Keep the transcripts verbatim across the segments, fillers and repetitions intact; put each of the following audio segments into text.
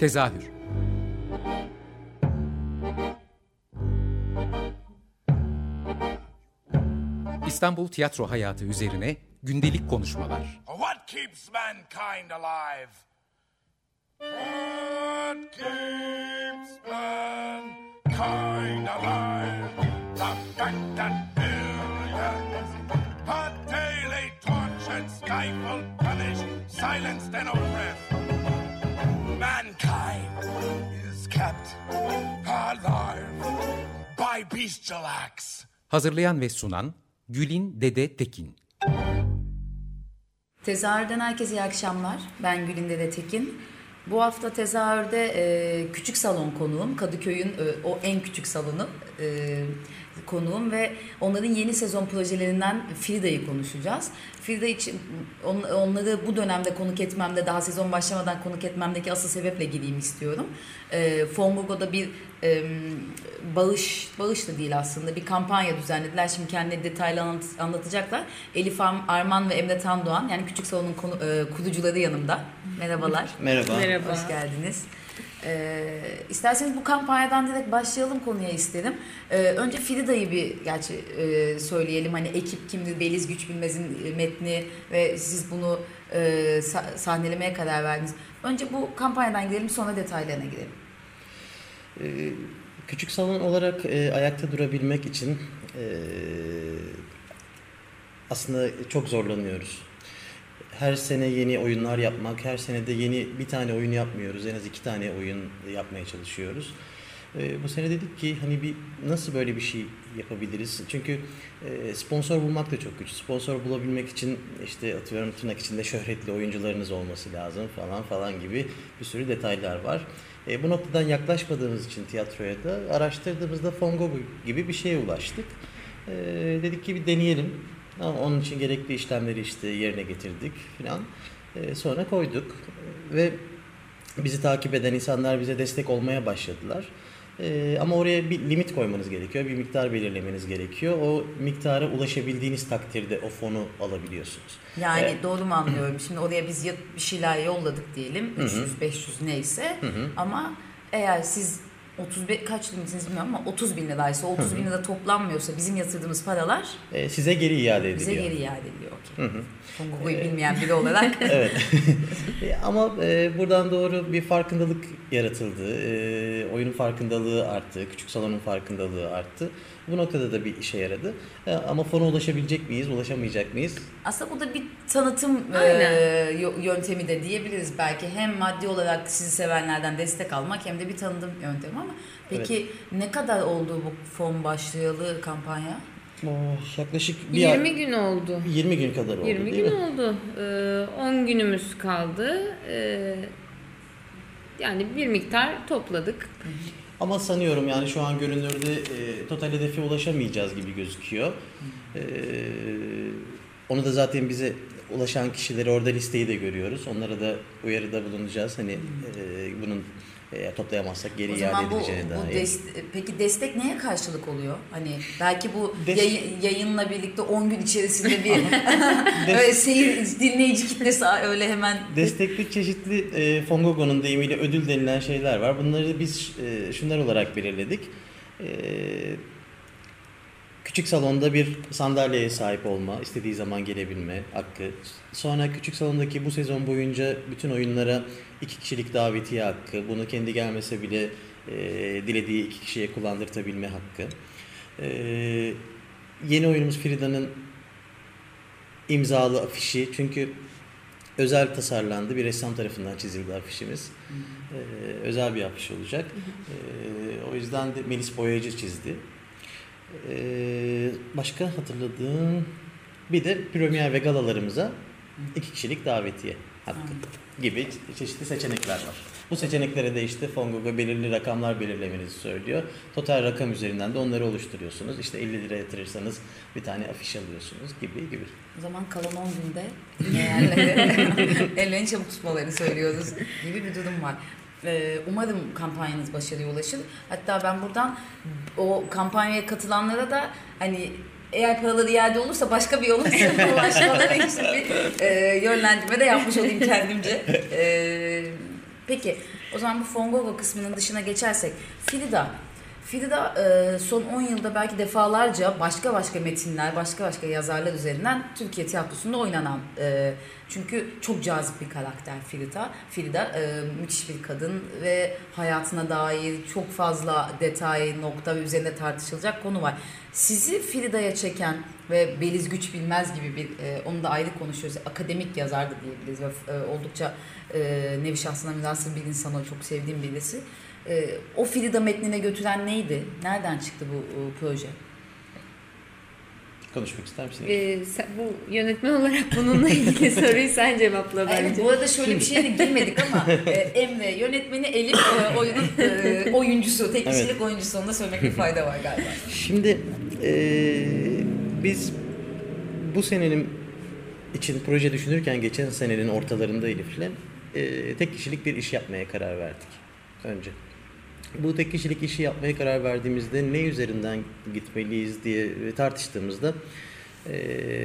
Tezahür. İstanbul tiyatro hayatı üzerine gündelik konuşmalar. What keeps mankind alive? What keeps mankind alive? The fact that billions are daily tortured, stifled, punished, silenced and oppressed. Mankind is kept alive by bestial acts. Hazırlayan ve sunan Gülin Dede Tekin. Tezahürden herkese iyi akşamlar. Ben Gülin Dede Tekin. Bu hafta tezahürde e, küçük salon konuğum. Kadıköy'ün e, o en küçük salonu e, konuğum ve onların yeni sezon projelerinden Frida'yı konuşacağız. Frida için on, onları bu dönemde konuk etmemde, daha sezon başlamadan konuk etmemdeki asıl sebeple gireyim istiyorum. E, Fongogo'da bir e, bağış, bağış da değil aslında, bir kampanya düzenlediler. Şimdi kendileri detaylı anlat, anlatacaklar. Elif Arman ve Emre Tandoğan, yani küçük salonun konu, e, kurucuları yanımda. Merhabalar. Merhaba. Merhaba. Hoş geldiniz. Ee, isterseniz bu kampanyadan direkt başlayalım, konuya isterim. Ee, önce Frida'yı bir gerçi e, söyleyelim. Hani ekip kimdir, Beliz Güç Bilmez'in metni ve siz bunu e, sa- sahnelemeye karar verdiniz. Önce bu kampanyadan gidelim, sonra detaylarına girelim. Ee, küçük salon olarak e, ayakta durabilmek için e, aslında çok zorlanıyoruz. Her sene yeni oyunlar yapmak, her sene de yeni bir tane oyun yapmıyoruz. En az iki tane oyun yapmaya çalışıyoruz. Ee, bu sene dedik ki hani bir nasıl böyle bir şey yapabiliriz? Çünkü e, sponsor bulmak da çok güç. Sponsor bulabilmek için işte atıyorum tırnak içinde şöhretli oyuncularınız olması lazım falan falan gibi bir sürü detaylar var. E, bu noktadan yaklaşmadığımız için tiyatroya da araştırdığımızda Fongogo gibi bir şeye ulaştık. E, dedik ki bir deneyelim. Ama onun için gerekli işlemleri işte yerine getirdik filan. Ee, sonra koyduk ve bizi takip eden insanlar bize destek olmaya başladılar. Ee, ama oraya bir limit koymanız gerekiyor, bir miktar belirlemeniz gerekiyor. O miktara ulaşabildiğiniz takdirde o fonu alabiliyorsunuz. Yani ee, doğru mu anlıyorum? Şimdi oraya biz bir şeyler yolladık diyelim, üç yüz beş yüz neyse. Hı hı. Ama eğer siz otuz beş kaç limitiniz bilmiyorum ama otuz bin liraysa, otuz bin lira toplanmıyorsa bizim yatırdığımız paralar e, size geri iade ediliyor. Bize geri iade ediliyor. Okay. Fongogo'yu e, bilmeyen biri olarak. Evet. Ama e, buradan doğru bir farkındalık yaratıldı. E, oyunun farkındalığı arttı. Küçük salonun farkındalığı arttı. Bu noktada da bir işe yaradı. E, ama fona ulaşabilecek miyiz, ulaşamayacak mıyız? Aslında bu da bir tanıtım e, yöntemi de diyebiliriz belki. Hem maddi olarak sizi sevenlerden destek almak hem de bir tanıtım yöntemi ama peki evet. Ne kadar oldu bu fon başlayalı kampanya? Oh, yaklaşık bir yirmi ay, gün oldu. yirmi gün kadar oldu. yirmi gün mi? oldu. Ee, on günümüz kaldı. Ee, yani bir miktar topladık. Ama sanıyorum yani şu an görünürde e, total hedefe ulaşamayacağız gibi gözüküyor. E, onu da zaten bize ulaşan kişileri orada listeyi de görüyoruz. Onlara da uyarıda bulunacağız. Hani e, bunun e, toplayamazsak geri iade edileceğine dair. Dest- peki destek neye karşılık oluyor? Hani belki bu Des- yayın, yayınla birlikte on gün içerisinde bir öyle seyir dinleyici kitlesi öyle hemen. Destekli çeşitli e, Fongogo'nun deyimiyle ödül denilen şeyler var. Bunları biz e, şunlar olarak belirledik. E, Küçük salonda bir sandalyeye sahip olma, istediği zaman gelebilme hakkı. Sonra küçük salondaki bu sezon boyunca bütün oyunlara iki kişilik davetiye hakkı. Bunu kendi gelmese bile e, dilediği iki kişiye kullandırtabilme hakkı. E, yeni oyunumuz Frida'nın imzalı afişi. Çünkü özel tasarlandı. Bir ressam tarafından çizildi afişimiz. E, özel bir afiş olacak. E, o yüzden de Melis Boyacı çizdi. Ee, başka hatırladığım bir de premier ve galalarımıza iki kişilik davetiye hakkı gibi çeşitli seçenekler var. Bu seçeneklere de işte Fongogo belirli rakamlar belirlemenizi söylüyor. Total rakam üzerinden de onları oluşturuyorsunuz. İşte elli lira yatırırsanız bir tane afiş alıyorsunuz gibi gibi. O zaman kalan on günde yerleri ellerini çabuk tutmalarını söylüyoruz gibi bir durum var. Umarım kampanyanız başarıya ulaşır. Hatta ben buradan o kampanyaya katılanlara da hani eğer paraları iade olursa başka bir yola ulaşmaları için bir e, yönlendirme de yapmış olayım kendimce. E, Peki o zaman bu Fongogo kısmının dışına geçersek Frida. Frida e, son on yılda belki defalarca başka başka metinler, başka başka yazarlar üzerinden Türkiye tiyatrosunda oynanan e, çünkü çok cazip bir karakter Frida. Frida e, müthiş bir kadın ve hayatına dair çok fazla detay, nokta ve üzerinde tartışılacak konu var. Sizi Frida'ya çeken ve Beliz Güç Bilmez gibi bir, e, onu da ayrı konuşuyoruz, akademik yazar da diyebiliriz ve e, oldukça e, nevi şahsına münhasır bir insan, o çok sevdiğim birisi. E, o Frida metnine götüren neydi? Nereden çıktı bu e, proje? Konuşmak ister misin? Ee, sen, bu yönetmen olarak bununla ilgili soruyu sen cevapla bence. Evet, bu arada şöyle bir şeye de girmedik ama e, Emre yönetmeni, Elif e, oyunun e, oyuncusu, tek kişilik evet. oyuncusu, onu da söylemekte fayda var galiba. Şimdi e, biz bu senenin için proje düşünürken geçen senenin ortalarında Elif'le e, tek kişilik bir iş yapmaya karar verdik önce. Bu tek kişilik işi yapmaya karar verdiğimizde ne üzerinden gitmeliyiz diye tartıştığımızda e,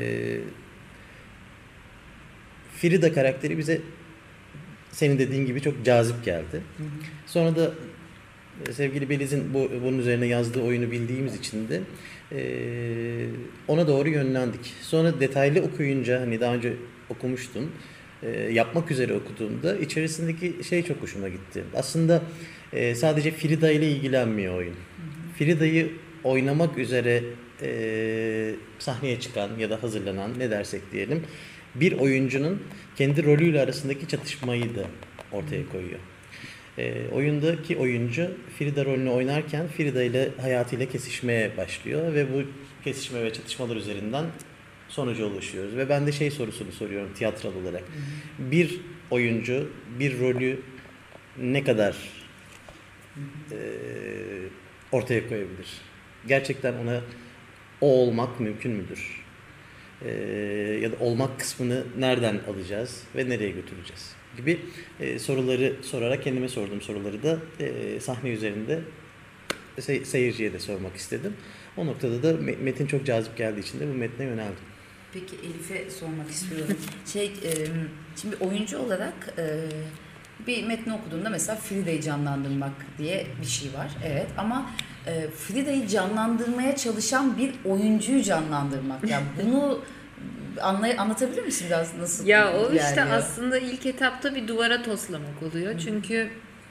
Frida karakteri bize senin dediğin gibi çok cazip geldi. Hı hı. Sonra da sevgili Beliz'in bu, bunun üzerine yazdığı oyunu bildiğimiz için de e, ona doğru yönlendik. Sonra detaylı okuyunca, hani daha önce okumuştum, e, yapmak üzere okuduğumda içerisindeki şey çok hoşuma gitti. Aslında e, sadece Frida ile ilgilenmiyor oyun. Hı hı. Frida'yı oynamak üzere e, sahneye çıkan ya da hazırlanan, ne dersek diyelim, bir oyuncunun kendi rolüyle arasındaki çatışmayı da ortaya koyuyor. E, oyundaki oyuncu Frida rolünü oynarken Frida ile hayatıyla kesişmeye başlıyor ve bu kesişme ve çatışmalar üzerinden sonuca ulaşıyoruz. Ve ben de şey sorusunu soruyorum tiyatral olarak. Hı hı. Bir oyuncu bir rolü ne kadar e, ortaya koyabilir? Gerçekten ona o olmak mümkün müdür? E, ya da olmak kısmını nereden alacağız ve nereye götüreceğiz? Gibi e, soruları sorarak kendime sorduğum soruları da e, sahne üzerinde se- seyirciye de sormak istedim. O noktada da metin çok cazip geldiği için de bu metne yöneldim. Peki Elif'e sormak istiyorum. şey, e, şimdi oyuncu olarak e, bir metni okuduğunda mesela Frida'yı canlandırmak diye bir şey var. Evet, ama e, Frida'yı canlandırmaya çalışan bir oyuncuyu canlandırmak. Yani bunu anlay anlatabilir misin biraz, nasıl? Ya o işte yani aslında ilk etapta bir duvara toslamak oluyor. Hı. Çünkü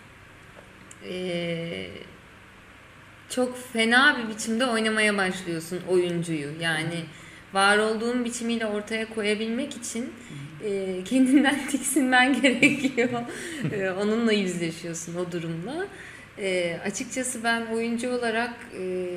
e, çok fena bir biçimde oynamaya başlıyorsun oyuncuyu. Yani Hı. var olduğun biçimiyle ortaya koyabilmek için e, kendinden tiksinmen gerekiyor. e, onunla yüzleşiyorsun, o durumla. E, açıkçası ben oyuncu olarak e,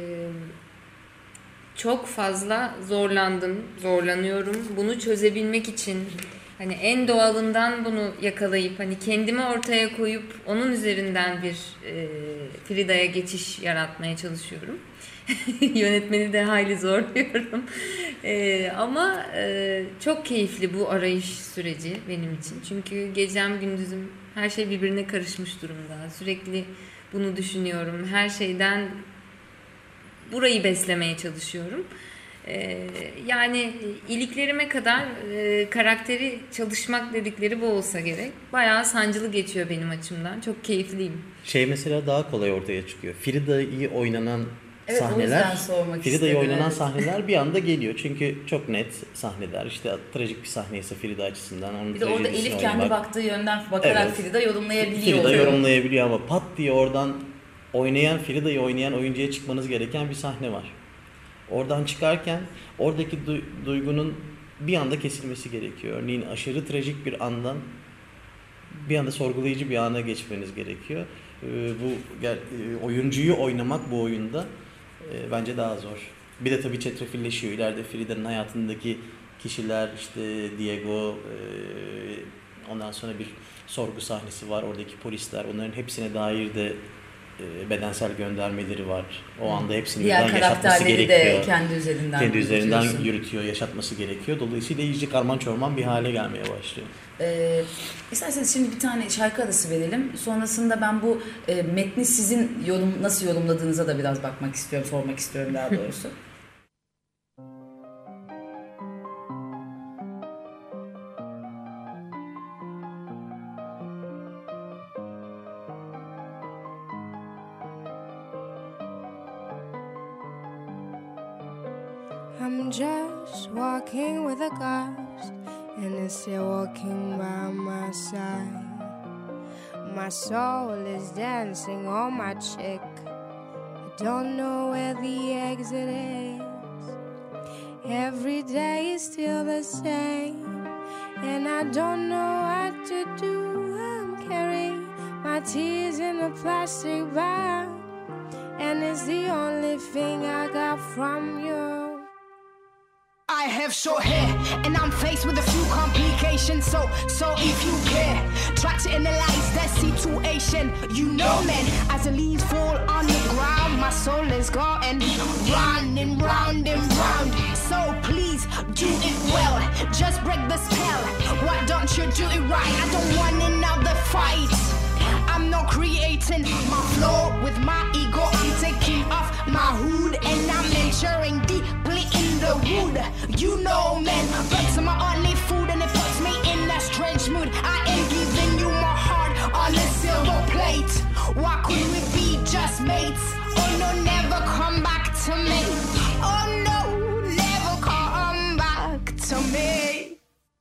çok fazla zorlandım, zorlanıyorum. Bunu çözebilmek için hani en doğalından bunu yakalayıp hani kendimi ortaya koyup onun üzerinden bir e, Frida'ya geçiş yaratmaya çalışıyorum. Yönetmeni de hayli zorluyorum. E, ama e, çok keyifli bu arayış süreci benim için. Çünkü gecem gündüzüm her şey birbirine karışmış durumda. Sürekli bunu düşünüyorum. Her şeyden burayı beslemeye çalışıyorum. Ee, yani iliklerime kadar e, karakteri çalışmak dedikleri bu olsa gerek. Bayağı sancılı geçiyor benim açımdan. Çok keyifliyim. Şey mesela daha kolay ortaya çıkıyor. Frida'yı oynanan evet, sahneler, Frida'yı oynanan evet. sahneler bir anda geliyor. Çünkü çok net sahneler. İşte trajik bir sahneyse Frida açısından. Onun bir de orada Elif kendi oynamak, baktığı yönden bakarak evet, Frida yorumlayabiliyor. Frida yorumlayabiliyor ama pat diye oradan oynayan, Frida'yı oynayan oyuncuya çıkmanız gereken bir sahne var. Oradan çıkarken oradaki du- duygunun bir anda kesilmesi gerekiyor. Örneğin aşırı trajik bir andan bir anda sorgulayıcı bir ana geçmeniz gerekiyor. Ee, bu gel, e, oyuncuyu oynamak bu oyunda e, bence daha zor. Bir de tabii çetrefilleşiyor. İleride Frida'nın hayatındaki kişiler, işte Diego, e, ondan sonra bir sorgu sahnesi var. Oradaki polisler, onların hepsine dair de bedensel göndermeleri var. O anda hepsini yaşatması gerekiyor. De kendi üzerinden, kendi üzerinden yürütüyor, yaşatması gerekiyor. Dolayısıyla iyice karman çorman bir hale gelmeye başlıyor. Ee, isterseniz şimdi bir tane şarkı arası verelim. Sonrasında ben bu e, metni sizin yorum nasıl yorumladığınıza da biraz bakmak istiyorum, sormak istiyorum daha doğrusu. I'm just walking with a ghost, and it's still walking by my side. My soul is dancing on my cheek. I don't know where the exit is. Every day is still the same, and I don't know what to do. I'm carrying my tears in a plastic bag, and it's the only thing I got from you. I have short hair, and I'm faced with a few complications. So, so if you care, try to analyze that situation. You know, man, as the leaves fall on the ground, my soul is going round and round and round. So please do it well, just break the spell. Why don't you do it right? I don't want another fight. I'm not creating my flow with my ego. I'm taking off my hood and I'm entering deeply in the wood. You know, man, birds are my only food and it puts me in a strange mood. I am giving you my heart on a silver plate. Why couldn't we be just mates? Oh no, never come back to me. Oh no, never come back to me.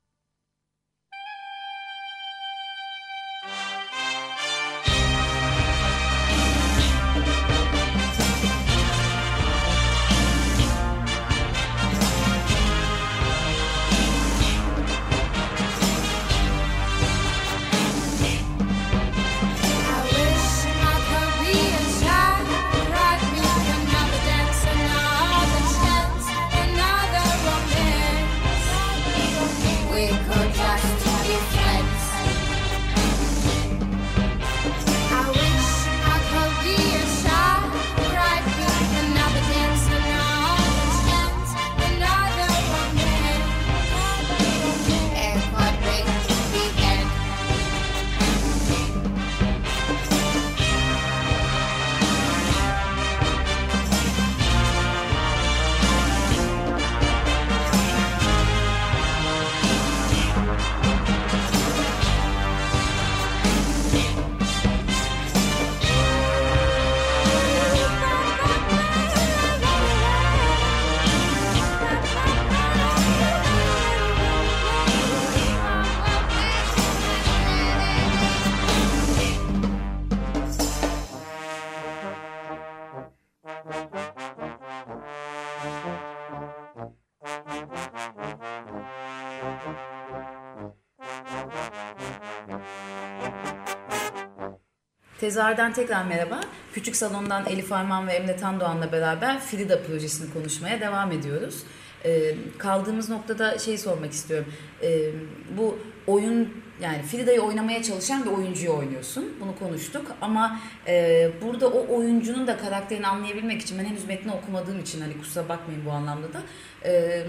Tezahürden tekrar merhaba. Küçük Salon'dan Elif Arman ve Emre Tandoğan'la beraber Frida projesini konuşmaya devam ediyoruz. Ee, kaldığımız noktada şeyi sormak istiyorum. Ee, bu oyun, yani Frida'yı oynamaya çalışan bir oyuncuyu oynuyorsun. Bunu konuştuk ama e, burada o oyuncunun da karakterini anlayabilmek için, ben henüz metni okumadığım için hani kusura bakmayın bu anlamda da, e,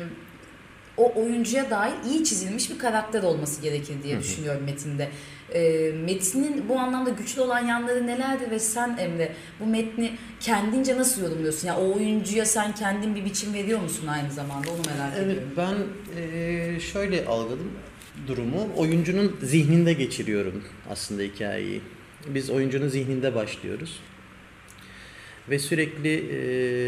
o oyuncuya dair iyi çizilmiş bir karakter olması gerekir diye Hı-hı. düşünüyorum metinde. E, metnin bu anlamda güçlü olan yanları nelerdir ve sen Emre bu metni kendince nasıl yorumluyorsun? Yani o oyuncuya sen kendin bir biçim veriyor musun aynı zamanda? Onu merak evet, ediyorum. Ben e, şöyle algıladım durumu. Oyuncunun zihninde geçiriyorum aslında hikayeyi. Biz oyuncunun zihninde başlıyoruz. Ve sürekli e,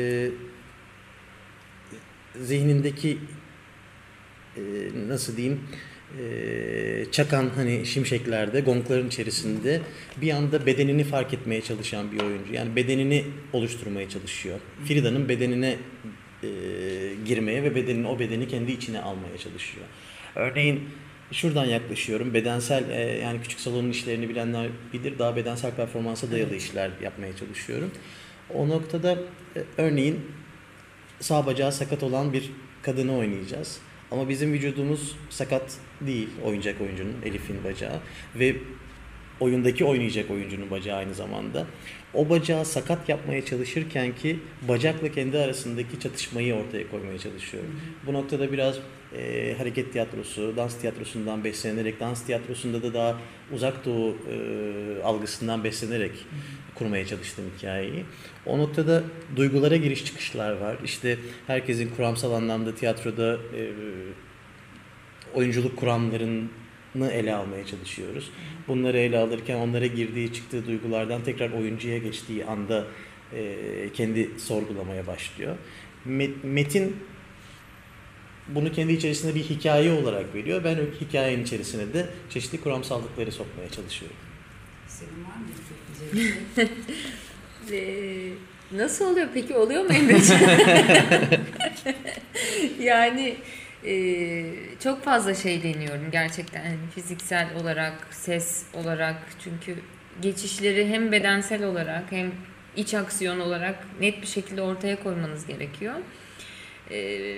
zihnindeki e, nasıl diyeyim e, çakan hani şimşeklerde, gongların içerisinde bir anda bedenini fark etmeye çalışan bir oyuncu. Yani bedenini oluşturmaya çalışıyor. Frida'nın bedenine e, girmeye ve bedenini, o bedeni kendi içine almaya çalışıyor. Örneğin şuradan yaklaşıyorum. Bedensel e, yani Küçük Salon'un işlerini bilenler bilir. Daha bedensel performansa dayalı evet. işler yapmaya çalışıyorum. O noktada e, örneğin sağ bacağı sakat olan bir kadını oynayacağız. Ama bizim vücudumuz sakat değil, oyuncak oyuncunun, Elif'in bacağı ve oyundaki oynayacak oyuncunun bacağı aynı zamanda. O bacağı sakat yapmaya çalışırken ki bacakla kendi arasındaki çatışmayı ortaya koymaya çalışıyorum. Hı hı. Bu noktada biraz e, hareket tiyatrosu, dans tiyatrosundan beslenerek, dans tiyatrosunda da daha uzak doğu e, algısından beslenerek hı hı. kurmaya çalıştım hikayeyi. O noktada duygulara giriş çıkışlar var. İşte herkesin kuramsal anlamda tiyatroda e, oyunculuk kuramlarını ele almaya çalışıyoruz. Bunları ele alırken onlara girdiği çıktığı duygulardan tekrar oyuncuya geçtiği anda e, kendi sorgulamaya başlıyor. Met, metin bunu kendi içerisinde bir hikaye olarak veriyor. Ben o hikayenin içerisine de çeşitli kuramsallıkları sokmaya çalışıyorum. Senin var mı çok güzel bir şey? Ee, nasıl oluyor peki? Oluyor mu Emre'ciğim? Yani e, çok fazla şey deniyorum gerçekten. Yani fiziksel olarak, ses olarak. Çünkü geçişleri hem bedensel olarak hem iç aksiyon olarak net bir şekilde ortaya koymanız gerekiyor. Ee,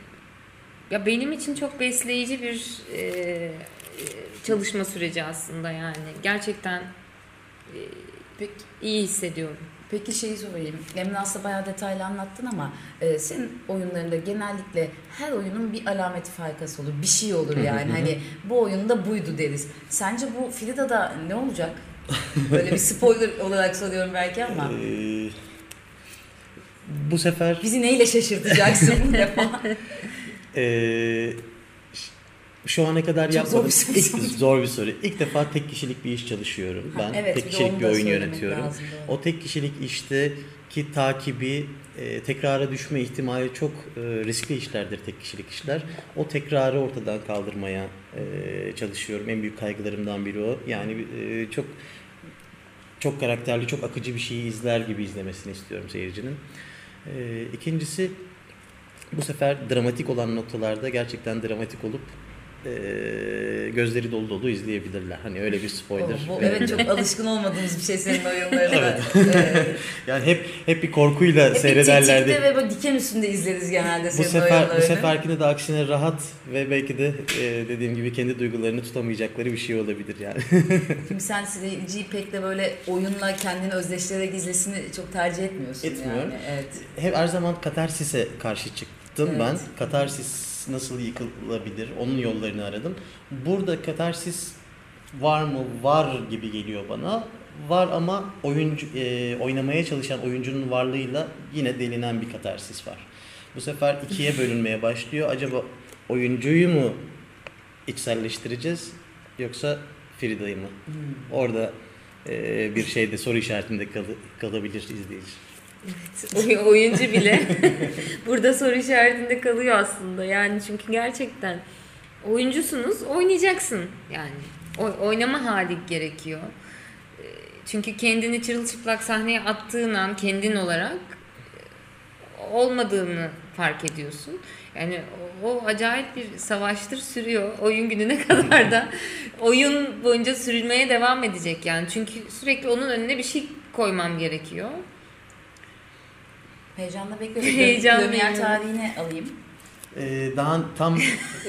ya benim için çok besleyici bir e, çalışma süreci aslında yani. Gerçekten e, Peki, iyi hissediyorum. peki şeyi sorayım. Emre aslında bayağı detaylı anlattın ama e, senin oyunlarında genellikle her oyunun bir alameti farkası olur. Bir şey olur yani. Hani bu oyunda buydu deriz. Sence bu Frida'da ne olacak? Böyle bir spoiler olarak soruyorum belki ama. Ee, bu sefer Bizi neyle şaşırtacaksın bu defa? Ee, şu ana kadar Çok yapmadım. zor bir soru İlk, sordum. zor bir soru. İlk defa tek kişilik bir iş çalışıyorum. Ha, Ben evet, tek bir de kişilik onu bir da oyun söylemek yönetiyorum. lazım, doğru. O tek kişilik işteki takibi, e, tekrara düşme ihtimali çok e, riskli işlerdir tek kişilik işler. O tekrarı ortadan kaldırmaya e, çalışıyorum. En büyük kaygılarımdan biri o. Yani e, çok çok karakterli, çok akıcı bir şeyi izler gibi izlemesini istiyorum seyircinin. E, ikincisi, bu sefer dramatik olan noktalarda gerçekten dramatik olup e, gözleri dolu dolu izleyebilirler. Hani öyle bir spoiler. Oh, bu, evet, çok alışkın olmadığımız bir şey senin oyunlarında. Evet. Evet. Yani hep hep bir korkuyla Hep seyrederlerdi. tetikte ve böyle diken üstünde izleriz genelde Bu senin sefer oyunlarını. bu seferkinde de aksine rahat ve belki de e, dediğim gibi kendi duygularını tutamayacakları bir şey olabilir yani. Şimdi sen seyirciyi pek de böyle oyunla kendini özdeştirerek izlesini çok tercih etmiyorsun. Etmiyorum. Yani. Evet. Hep her zaman katarsise karşı çıktım Evet. ben. Katarsis nasıl yıkılabilir? Onun yollarını aradım. Burada katarsis var mı? Var gibi geliyor bana. Var ama oyuncu e, oynamaya çalışan oyuncunun varlığıyla yine delinen bir katarsis var. Bu sefer ikiye bölünmeye başlıyor. Acaba oyuncuyu mu içselleştireceğiz yoksa Frida'yı mı? Hmm. Orada e, bir şeyde soru işaretinde kal- kalabilir izleyici. Oy- oyuncu bile burada soru işaretinde kalıyor aslında. Yani çünkü gerçekten oyuncusunuz, oynayacaksın yani. O- oynama hali gerekiyor. Ee, Çünkü kendini çırılçıplak sahneye attığın an kendin olarak e, olmadığını fark ediyorsun. Yani o, o acayip bir savaştır, sürüyor. Oyun gününe kadar da oyun boyunca sürülmeye devam edecek yani. Çünkü sürekli onun önüne bir şey koymam gerekiyor. Heyecanla bekliyorum. Heyecanlıyım. Premier tarihini alayım. Ee, daha tam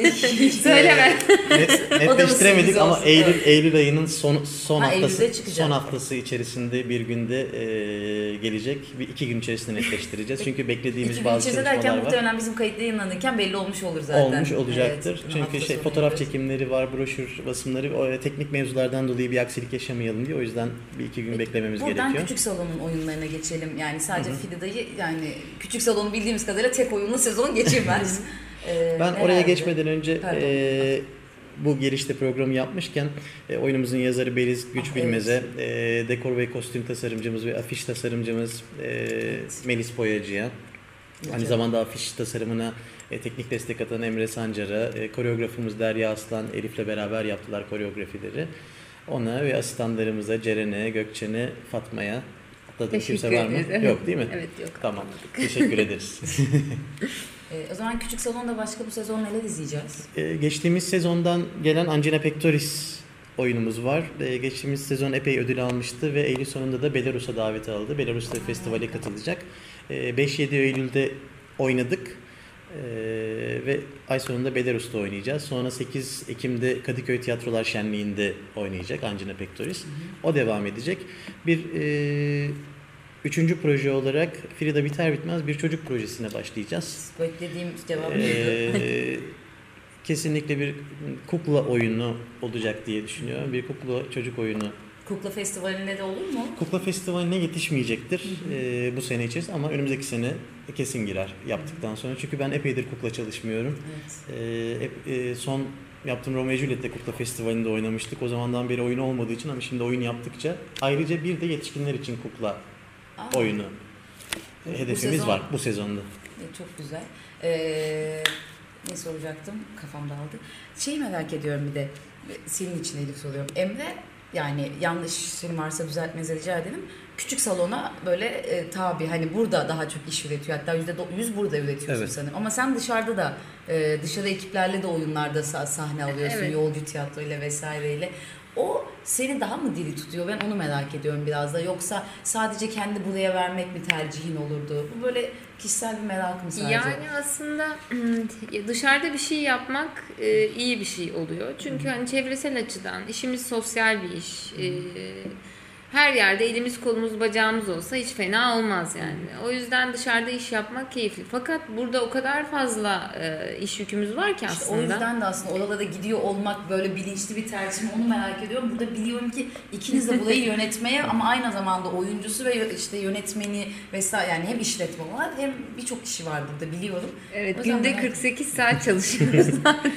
Söyleme. net, O da netleştiremedik sürpriz ama olsun, Eylül evet. Eylül ayının son son Ha, haftası Eylül'de çıkacak. son haftası içerisinde bir günde e, gelecek. Bir iki gün içerisinde netleştireceğiz. Çünkü beklediğimiz İki gün bazı içerisinde derken çalışmalar var. muhtemelen bizim kayıt yayınlanırken belli olmuş olur zaten. Olmuş olacaktır. Evet, Çünkü hafta şey sonu fotoğraf yaparız. çekimleri var, broşür basımları, o, e, teknik mevzulardan dolayı bir aksilik yaşamayalım diye o yüzden bir iki gün beklememiz Buradan gerekiyor. küçük salonun oyunlarına geçelim. Yani sadece Frida'yı yani küçük salonu bildiğimiz kadarıyla tek oyunlu sezon geçirmez. Ee, Ben oraya herhalde. geçmeden önce Pardon. e, bu girişte programı yapmışken e, oyunumuzun yazarı Beliz Güç Ah, Bilmez'e, e, dekor ve kostüm tasarımcımız ve afiş tasarımcımız e, Melis Boyacı'ya, aynı zamanda afiş tasarımına e, teknik destek atan Emre Sancar'a, e, koreografımız Derya Aslan, Elif'le beraber yaptılar koreografileri. Ona ve asistanlarımıza Ceren'e, Gökçen'e, Fatma'ya, atladığım Teşekkür kimse var mı? ederiz. Evet. Yok değil mi? Evet, yok. Tamam. Teşekkür ederiz. Ee, o zaman küçük salonda başka bu sezon neler izleyeceğiz? Ee, geçtiğimiz sezondan gelen Angina Pectoris oyunumuz var. Ee, geçtiğimiz sezon epey ödül almıştı ve Eylül sonunda da Belarus'a davet aldı. Belarus'ta festivale katılacak. Ee, beş yedi Eylül'de oynadık. Ee, ve ay sonunda Belarus'ta oynayacağız. Sonra sekiz Ekim'de Kadıköy Tiyatrolar Şenliği'nde oynayacak Angina Pectoris. O devam edecek. Bir e, üçüncü proje olarak Frida biter bitmez bir çocuk projesine başlayacağız. Beklediğim cevabı Ee, kesinlikle bir kukla oyunu olacak diye düşünüyorum. Bir kukla çocuk oyunu. Kukla Festivali'nde de olur mu? Kukla Festivali'ne yetişmeyecektir e, bu sene içerisinde ama önümüzdeki sene kesin girer yaptıktan sonra. Çünkü ben epeydir kukla çalışmıyorum. Evet. E, hep, e, son yaptığım Romeo ve Juliet'te Kukla Festivali'nde oynamıştık. O zamandan beri oyun olmadığı için ama şimdi oyun yaptıkça. Ayrıca bir de yetişkinler için kukla Aa, oyunu bu hedefimiz sezon- var bu sezonda. e, Çok güzel. Ee, Ne soracaktım? Kafam dağıldı. Şeyi merak ediyorum bir de. Senin için Elif soruyorum. Emre, yani yanlışım varsa düzeltmenizi rica edelim. Küçük salona böyle e, tabi hani burada daha çok iş üretiyor. Hatta yüzde yüz burada üretiyorsun evet. sanırım. Ama sen dışarıda da e, dışarı ekiplerle de oyunlarda sah- sahne alıyorsun. Evet. Yolcu tiyatroyla vesaireyle. O seni daha mı diri tutuyor? Ben onu merak ediyorum biraz da. Yoksa sadece kendi buraya vermek mi tercihin olurdu? Bu böyle kişisel bir merakım sadece. Yani aslında dışarıda bir şey yapmak e, iyi bir şey oluyor. Çünkü hani çevresel açıdan işimiz sosyal bir iş. E, her yerde elimiz kolumuz bacağımız olsa hiç fena olmaz yani. O yüzden dışarıda iş yapmak keyifli. Fakat burada o kadar fazla e, iş yükümüz var ki aslında. İşte o yüzden de aslında oralara gidiyor olmak böyle bilinçli bir tercih mi, onu merak ediyorum. Burada biliyorum ki ikiniz de burayı yönetmeye ama aynı zamanda oyuncusu ve işte yönetmeni vesaire, yani hem işletme var hem birçok kişi var burada biliyorum. Evet, günde kırk sekiz saat çalışıyoruz.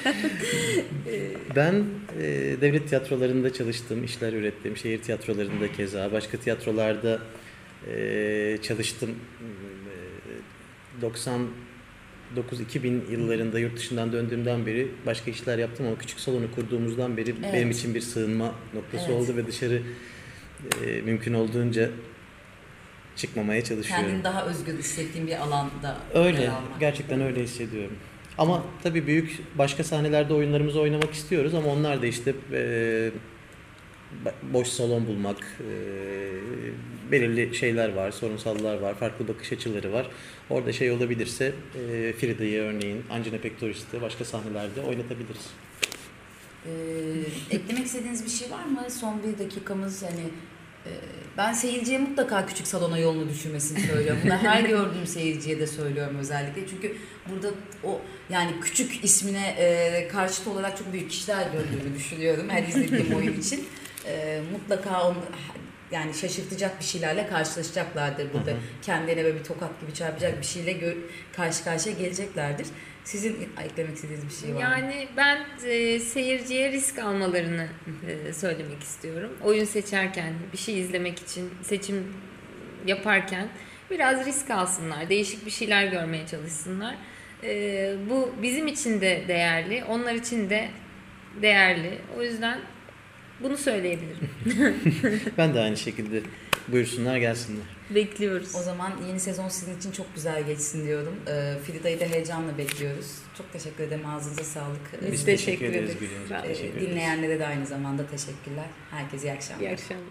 Ben e, devlet tiyatrolarında çalıştım, işler ürettim. Şehir tiyatrolarında keza, başka tiyatrolarda e, çalıştım. E, doksan dokuz iki bin yıllarında yurt dışından döndüğümden beri başka işler yaptım ama küçük salonu kurduğumuzdan beri evet. benim için bir sığınma noktası evet. oldu ve dışarı e, mümkün olduğunca çıkmamaya çalışıyorum. Kendini daha özgür hissettiğin bir alanda. Öyle, gerçekten öyle hissediyorum. Ama tabii büyük başka sahnelerde oyunlarımızı oynamak istiyoruz ama onlar da işte e, boş salon bulmak, e, belirli şeyler var, sorunsallar var, farklı bakış açıları var. Orada şey olabilirse e, Frida'yı örneğin, Angina Pectoris'te başka sahnelerde oynatabiliriz. Ee, eklemek istediğiniz bir şey var mı? Son bir dakikamız yani. Ben seyirciye mutlaka küçük salona yolunu düşürmesini söylüyorum. Bunu her gördüğüm seyirciye de söylüyorum özellikle. Çünkü burada o yani küçük ismine e, karşıt olarak çok büyük kişiler gördüğümü düşünüyorum her izlediğim oyun için. E, mutlaka onu yani şaşırtacak bir şeylerle karşılaşacaklardır burada. Hı hı. Kendilerine böyle bir tokat gibi çarpacak bir şeyle gö- karşı karşıya geleceklerdir. Sizin eklemek istediğiniz bir şey var mı? Yani ben e, seyirciye risk almalarını e, söylemek istiyorum. Oyun seçerken, bir şey izlemek için seçim yaparken biraz risk alsınlar. Değişik bir şeyler görmeye çalışsınlar. E, bu bizim için de değerli, onlar için de değerli. O yüzden bunu söyleyebilirim. Ben de aynı şekilde. Buyursunlar, gelsinler. Bekliyoruz. O zaman yeni sezon sizin için çok güzel geçsin diyorum. Ee, Frida'yı da heyecanla bekliyoruz. Çok teşekkür ederim. Ağzınıza sağlık. Biz, Biz teşekkür, teşekkür ederiz. ederiz. Ee, dinleyenlere de aynı zamanda teşekkürler. Herkese iyi akşamlar. İyi akşamlar.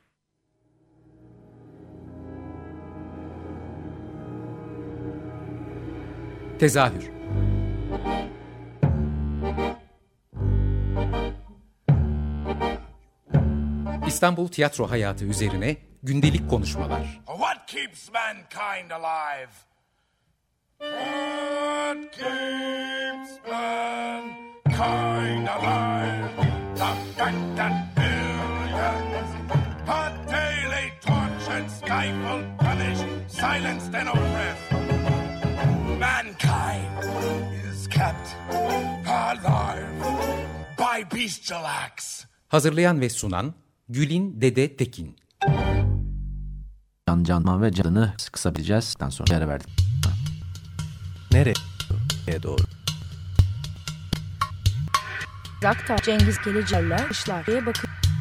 Tezahür. İstanbul tiyatro hayatı üzerine gündelik konuşmalar. What keeps mankind alive? What keeps mankind alive? The fact that billions are daily tortured, stifled, punished, silenced and oppressed. Mankind is kept alive by bestial acts. Hazırlayan ve sunan Gülin Dede Tekin. Can Canman ve Can'ı kısabileceğiz. Daha sonra yere verdik. Nereye doğru? Rakta Cengiz Geleceğler işler diye bakın.